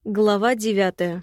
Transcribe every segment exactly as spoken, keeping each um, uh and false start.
Глава девятая.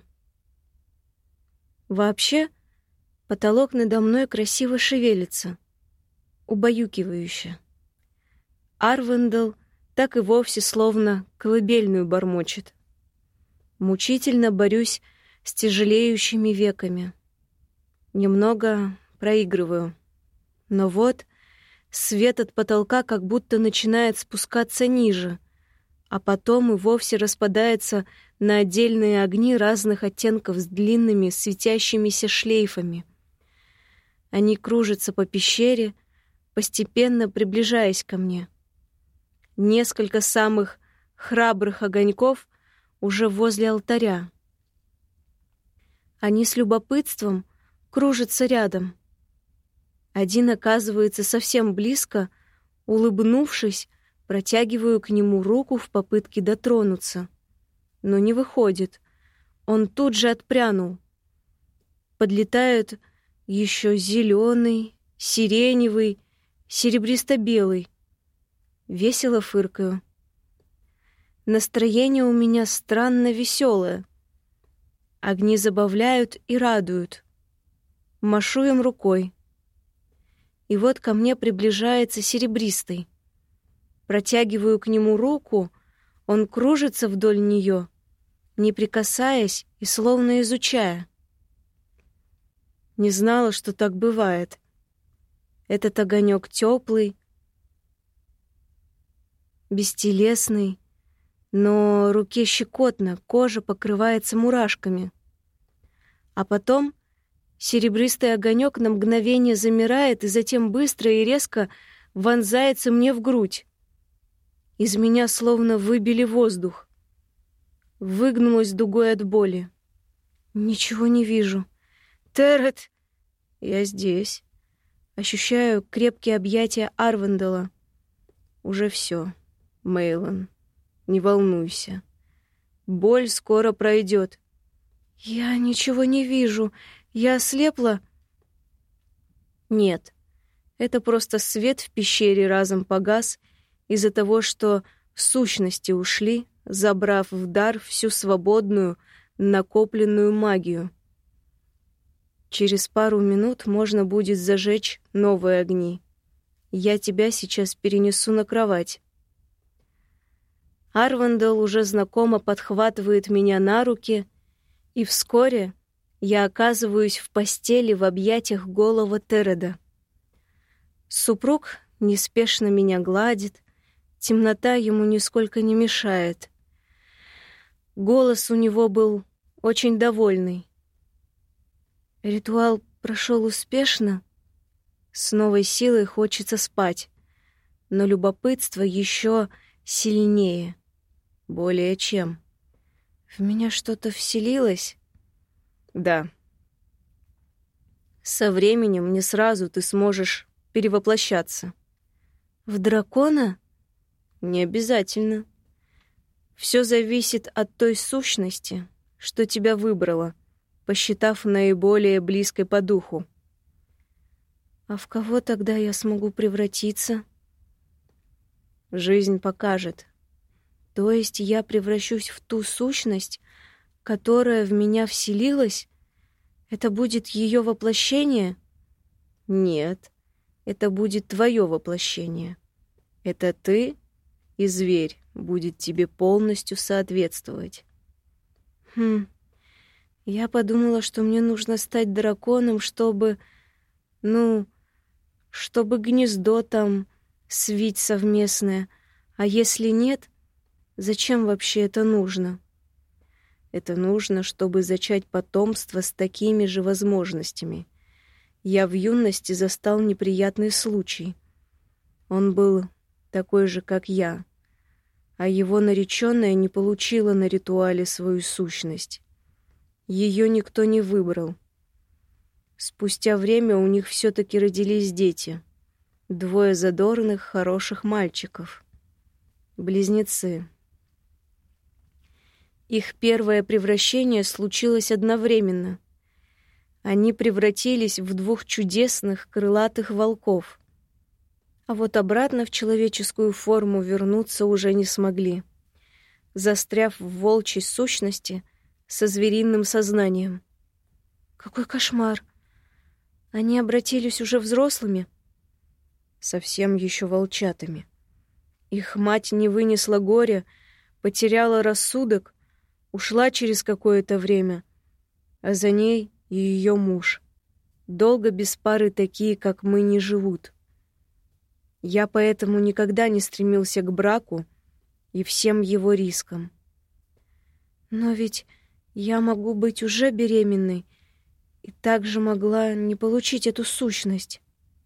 Вообще, потолок надо мной красиво шевелится, убаюкивающе. Арвендел так и вовсе словно колыбельную бормочет. Мучительно борюсь с тяжелеющими веками. Немного проигрываю. Но вот свет от потолка как будто начинает спускаться ниже, а потом и вовсе распадается на отдельные огни разных оттенков с длинными светящимися шлейфами. Они кружатся по пещере, постепенно приближаясь ко мне. Несколько самых храбрых огоньков уже возле алтаря. Они с любопытством кружатся рядом. Один оказывается совсем близко, улыбнувшись, протягиваю к нему руку в попытке дотронуться. Но не выходит. Он тут же отпрянул. Подлетают еще зеленый, сиреневый, серебристо-белый. Весело фыркаю. Настроение у меня странно веселое. Огни забавляют и радуют. Машу им рукой. И вот ко мне приближается серебристый. Протягиваю к нему руку, он кружится вдоль нее, не прикасаясь и словно изучая. Не знала, что так бывает. Этот огонек теплый, бестелесный, но руке щекотно, кожа покрывается мурашками. А потом серебристый огонек на мгновение замирает и затем быстро и резко вонзается мне в грудь. Из меня словно выбили воздух. Выгнулась дугой от боли. Ничего не вижу. Терет! Я здесь. Ощущаю крепкие объятия Арвендела. Уже все, Мейлон. Не волнуйся. Боль скоро пройдет. Я ничего не вижу. Я ослепла? Нет. Это просто свет в пещере разом погас из-за того, что сущности ушли, забрав в дар всю свободную, накопленную магию. Через пару минут можно будет зажечь новые огни. Я тебя сейчас перенесу на кровать. Арвендел уже знакомо подхватывает меня на руки, и вскоре я оказываюсь в постели в объятиях голого Тереда. Супруг неспешно меня гладит, темнота ему нисколько не мешает. Голос у него был очень довольный. Ритуал прошел успешно. С новой силой хочется спать, но любопытство еще сильнее. Более чем. В меня что-то вселилось? Да. Со временем не сразу ты сможешь перевоплощаться. В дракона? Не обязательно. Все зависит от той сущности, что тебя выбрала, посчитав наиболее близкой по духу. А в кого тогда я смогу превратиться? Жизнь покажет. То есть я превращусь в ту сущность, которая в меня вселилась? Это будет ее воплощение? Нет, это будет твое воплощение. Это ты, и зверь будет тебе полностью соответствовать. Хм, я подумала, что мне нужно стать драконом, чтобы, ну, чтобы гнездо там свить совместное. А если нет, зачем вообще это нужно? Это нужно, чтобы зачать потомство с такими же возможностями. Я в юности застал неприятный случай. Он был такой же, как я, а его нареченная не получила на ритуале свою сущность. Ее никто не выбрал. Спустя время у них все-таки родились дети. Двое задорных, хороших мальчиков. Близнецы. Их первое превращение случилось одновременно. Они превратились в двух чудесных крылатых волков. А вот обратно в человеческую форму вернуться уже не смогли. Застряв в волчьей сущности, со звериным сознанием. Какой кошмар! Они обратились уже взрослыми? Совсем еще волчатами. Их мать не вынесла горя, потеряла рассудок, ушла через какое-то время, а за ней и ее муж. Долго без пары такие, как мы, не живут. Я поэтому никогда не стремился к браку и всем его рискам. Но ведь я могу быть уже беременной и также могла не получить эту сущность.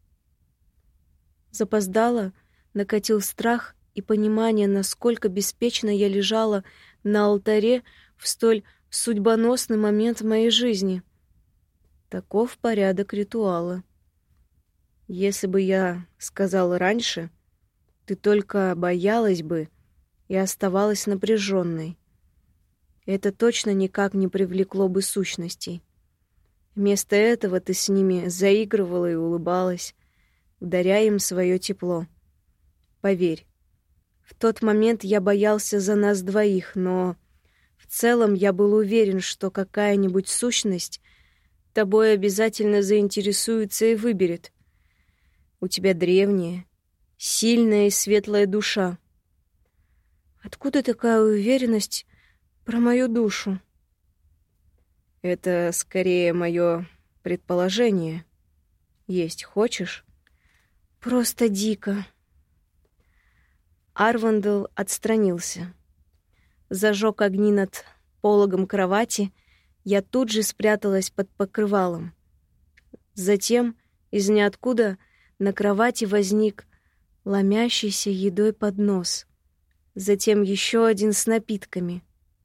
Запоздало накатил страх и понимание, насколько беспечно я лежала на алтаре в столь судьбоносный момент в моей жизни. Таков порядок ритуала. Если бы я сказал раньше, ты только боялась бы и оставалась напряженной. Это точно никак не привлекло бы сущностей. Вместо этого ты с ними заигрывала и улыбалась, ударяя им свое тепло. Поверь, в тот момент я боялся за нас двоих, но в целом я был уверен, что какая-нибудь сущность тобой обязательно заинтересуется и выберет. У тебя древняя, сильная и светлая душа. Откуда такая уверенность про мою душу? Это скорее мое предположение. Есть хочешь? Просто дико. Арвандел отстранился. Зажег огни над пологом кровати. Я тут же спряталась под покрывалом. Затем из ниоткуда на кровати возник ломящийся едой поднос. Затем еще один с напитками.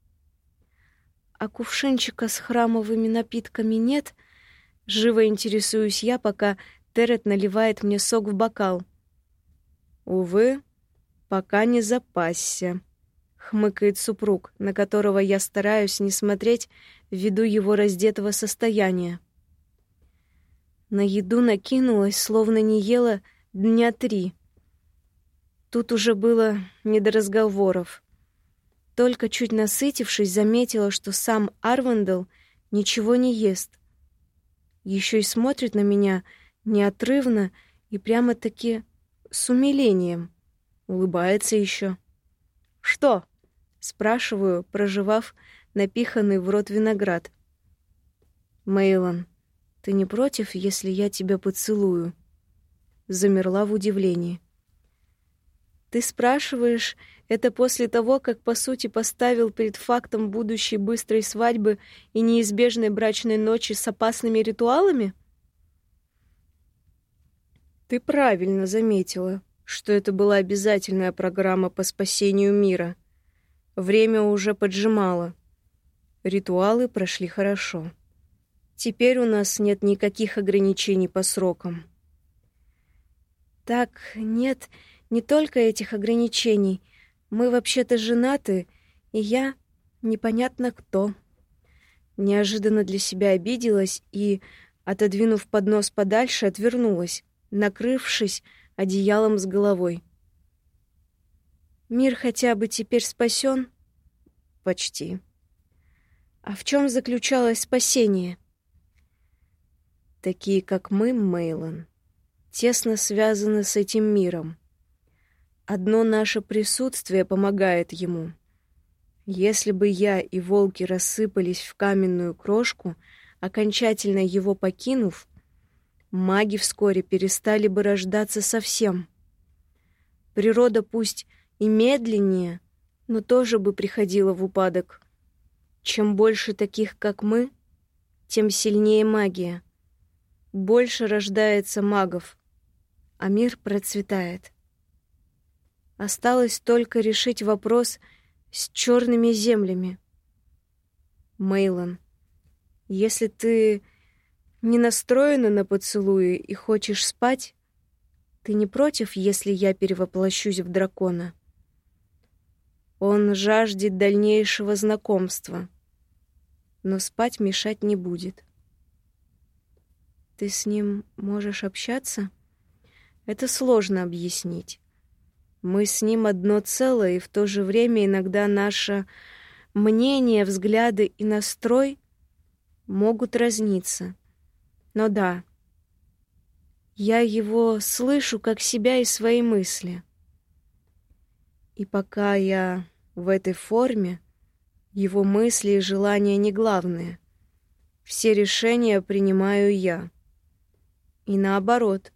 А кувшинчика с храмовыми напитками нет? Живо интересуюсь я, пока Терет наливает мне сок в бокал. Увы, пока не запасся. Хмыкает супруг, на которого я стараюсь не смотреть ввиду его раздетого состояния. На еду накинулась, словно не ела дня три. Тут уже было не до разговоров. Только чуть насытившись, заметила, что сам Арвандел ничего не ест. Еще и смотрит на меня неотрывно и прямо-таки с умилением. Улыбается еще. «Что?» — спрашиваю, прожевав напиханный в рот виноград. «Мейлон, ты не против, если я тебя поцелую?» Замерла в удивлении. «Ты спрашиваешь это после того, как, по сути, поставил перед фактом будущей быстрой свадьбы и неизбежной брачной ночи с опасными ритуалами?» «Ты правильно заметила, что это была обязательная программа по спасению мира. Время уже поджимало. Ритуалы прошли хорошо. Теперь у нас нет никаких ограничений по срокам». «Так, нет, не только этих ограничений. Мы вообще-то женаты, и я непонятно кто». Неожиданно для себя обиделась и, отодвинув поднос подальше, отвернулась, накрывшись одеялом с головой. «Мир хотя бы теперь спасен?» «Почти». «А в чем заключалось спасение?» «Такие, как мы, Мейлон, тесно связаны с этим миром. Одно наше присутствие помогает ему. Если бы я и волки рассыпались в каменную крошку, окончательно его покинув, маги вскоре перестали бы рождаться совсем. Природа пусть и медленнее, но тоже бы приходила в упадок. Чем больше таких, как мы, тем сильнее магия. Больше рождается магов, а мир процветает. Осталось только решить вопрос с черными землями. Мейлон, если ты не настроена на поцелуи и хочешь спать, ты не против, если я перевоплощусь в дракона? Он жаждет дальнейшего знакомства, но спать мешать не будет. Ты с ним можешь общаться? Это сложно объяснить. Мы с ним одно целое, и в то же время иногда наша Мнения, взгляды и настрой могут разниться. Но да, я его слышу как себя и свои мысли. И пока я в этой форме, его мысли и желания не главные. Все решения принимаю я. И наоборот.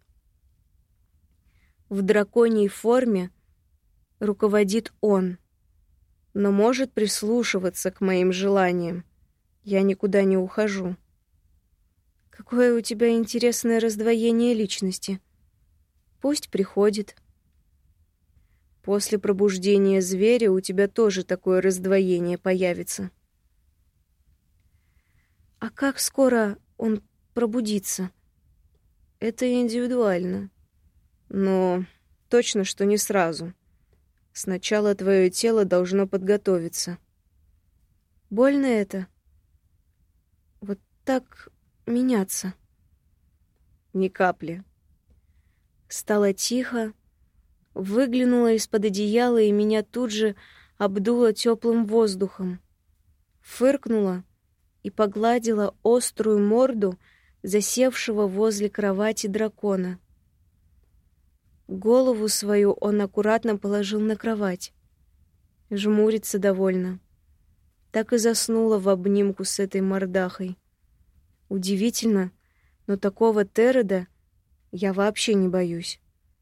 В драконьей форме руководит он, но может прислушиваться к моим желаниям. Я никуда не ухожу. Какое у тебя интересное раздвоение личности. Пусть приходит. После пробуждения зверя у тебя тоже такое раздвоение появится. А как скоро он пробудится? Это индивидуально. Но точно, что не сразу. Сначала твое тело должно подготовиться. Больно это? Вот так меняться? Ни капли. Стало тихо, выглянула из-под одеяла и меня тут же обдуло теплым воздухом. Фыркнула и погладила острую морду засевшего возле кровати дракона. Голову свою он аккуратно положил на кровать. Жмурится довольно. Так и заснула в обнимку с этой мордахой. Удивительно, но такого Тереда я вообще не боюсь.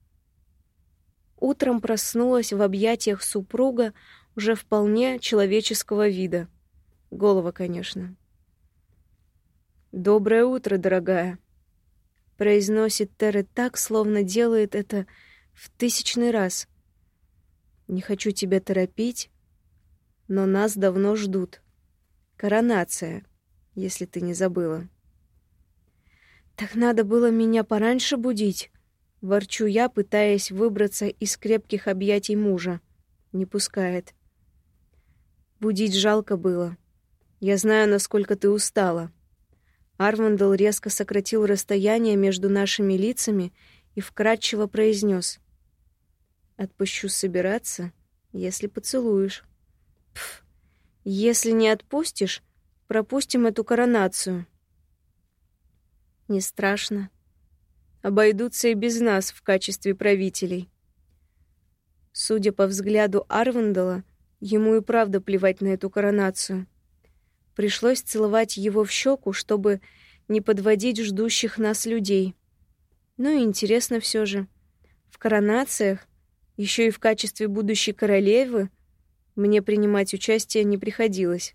Утром проснулась в объятиях супруга уже вполне человеческого вида. Голова, конечно. «Доброе утро, дорогая», — произносит Теред так, словно делает это в тысячный раз. «Не хочу тебя торопить, но нас давно ждут. Коронация, если ты не забыла». «Так надо было меня пораньше будить», — ворчу я, пытаясь выбраться из крепких объятий мужа. Не пускает. «Будить жалко было. Я знаю, насколько ты устала». Арвандел резко сократил расстояние между нашими лицами и вкратчиво произнес: «Отпущу собираться, если поцелуешь». «Пф, если не отпустишь, пропустим эту коронацию». «Не страшно. Обойдутся и без нас в качестве правителей». Судя по взгляду Арвандела, ему и правда плевать на эту коронацию. Пришлось целовать его в щеку, чтобы не подводить ждущих нас людей. Ну и интересно все же. В коронациях, еще и в качестве будущей королевы, мне принимать участие не приходилось.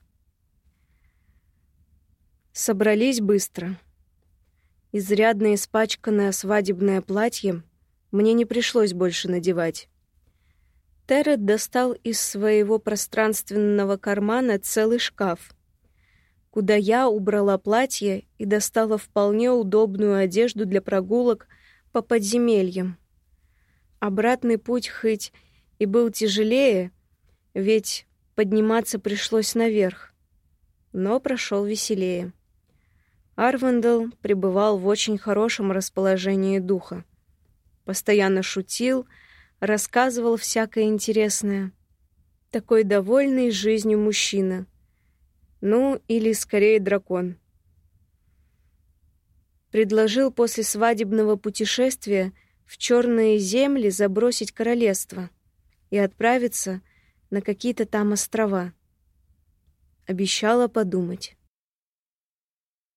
Собрались быстро. Изрядно испачканное свадебное платье мне не пришлось больше надевать. Теред достал из своего пространственного кармана целый шкаф, куда я убрала платье и достала вполне удобную одежду для прогулок по подземельям. Обратный путь хоть и был тяжелее, ведь подниматься пришлось наверх, но прошел веселее. Арвандел пребывал в очень хорошем расположении духа. Постоянно шутил, рассказывал всякое интересное. Такой довольный жизнью мужчина. Ну, или скорее дракон. Предложил после свадебного путешествия в черные земли забросить королевство и отправиться на какие-то там острова. Обещала подумать.